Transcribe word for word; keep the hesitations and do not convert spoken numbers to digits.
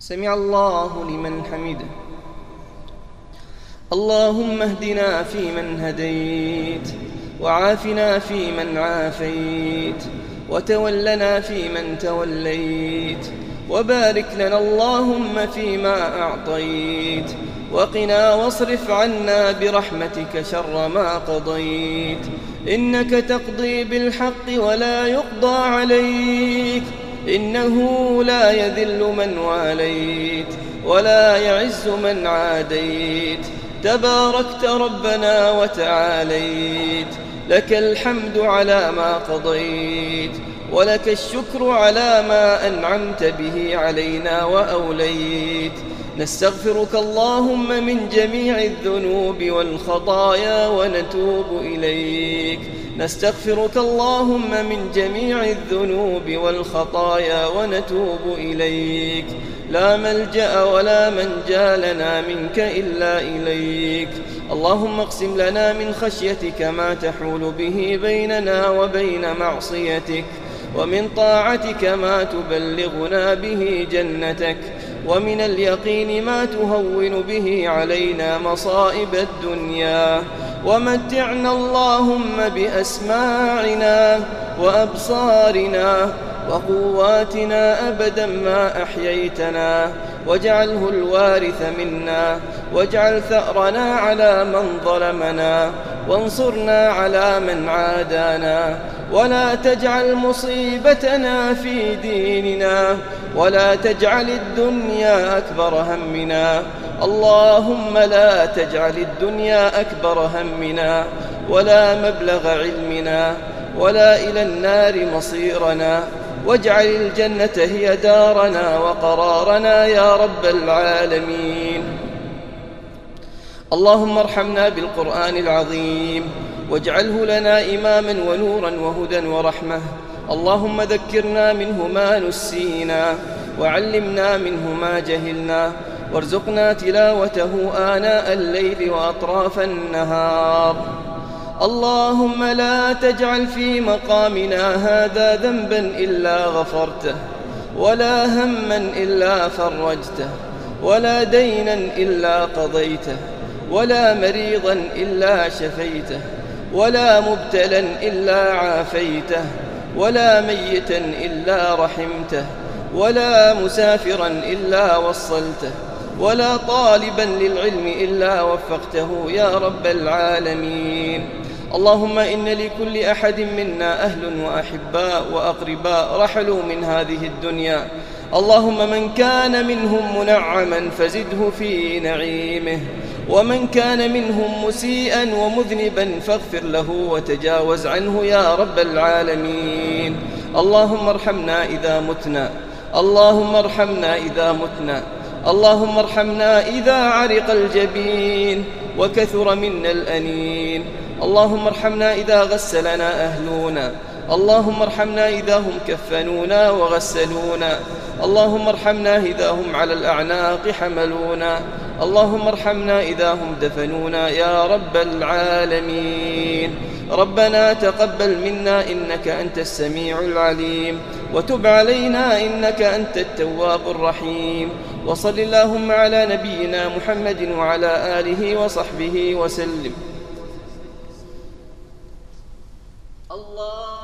سمع الله لمن حمده. اللهم اهدنا فيمن هديت، وعافنا فيمن عافيت، وتولنا فيمن توليت، وبارك لنا اللهم فيما أعطيت، وقنا واصرف عنا برحمتك شر ما قضيت. إنك تقضي بالحق ولا يقضى عليك، إنه لا يذل من واليت ولا يعز من عاديت. تباركت ربنا وتعاليت، لك الحمد على ما قضيت، ولك الشكر على ما أنعمت به علينا وأوليت. نستغفرك اللهم من جميع الذنوب والخطايا ونتوب إليك. نستغفرك اللهم من جميع الذنوب والخطايا ونتوب إليك. لا ملجأ ولا منجا لنا منك إلا إليك. اللهم اقسم لنا من خشيتك ما تحول به بيننا وبين معصيتك، ومن طاعتك ما تبلغنا به جنتك، ومن اليقين ما تهون به علينا مصائب الدنيا. ومتعنا اللهم بأسماعنا وأبصارنا وقواتنا أبدا ما أحييتنا، واجعله الوارث منا، واجعل ثأرنا على من ظلمنا، وانصرنا على من عادانا، ولا تجعل مصيبتنا في ديننا، ولا تجعل الدنيا أكبر همنا. اللهم لا تجعل الدنيا أكبر همنا، ولا مبلغ علمنا، ولا إلى النار مصيرنا، واجعل الجنة هي دارنا وقرارنا يا رب العالمين. اللهم ارحمنا بالقرآن العظيم، واجعله لنا إماما ونورا وهدى ورحمة. اللهم ذكرنا منه ما نسينا، وعلمنا منه ما جهلنا، وارزقنا تلاوته آناء الليل وأطراف النهار. اللهم لا تجعل في مقامنا هذا ذنبا إلا غفرته، ولا هما إلا فرجته، ولا دينا إلا قضيته، ولا مريضا إلا شفيته، ولا مبتلا إلا عافيته، ولا ميتا إلا رحمته، ولا مسافرا إلا وصلته، ولا طالبا للعلم إلا وفقته يا رب العالمين. اللهم إن لكل أحد منا أهل وأحباء وأقرباء رحلوا من هذه الدنيا. اللهم من كان منهم منعما فزده في نعيمه، ومن كان منهم مسيئا ومذنبا فاغفر له وتجاوز عنه يا رب العالمين. اللهم ارحمنا إذا متنا، اللهم ارحمنا إذا متنا، اللهم ارحمنا إذا عرق الجبين وكثر منا الأنين. اللهم ارحمنا إذا غسلنا أهلنا، اللهم ارحمنا إذا هم كفنونا وغسلونا، اللهم ارحمنا إذا هم على الأعناق حملونا، اللهم ارحمنا إذا هم دفنونا يا رب العالمين. ربنا تقبل منا إنك أنت السميع العليم، وتب علينا إنك أنت التواب الرحيم. وصل اللهم على نبينا محمد وعلى آله وصحبه وسلم. الله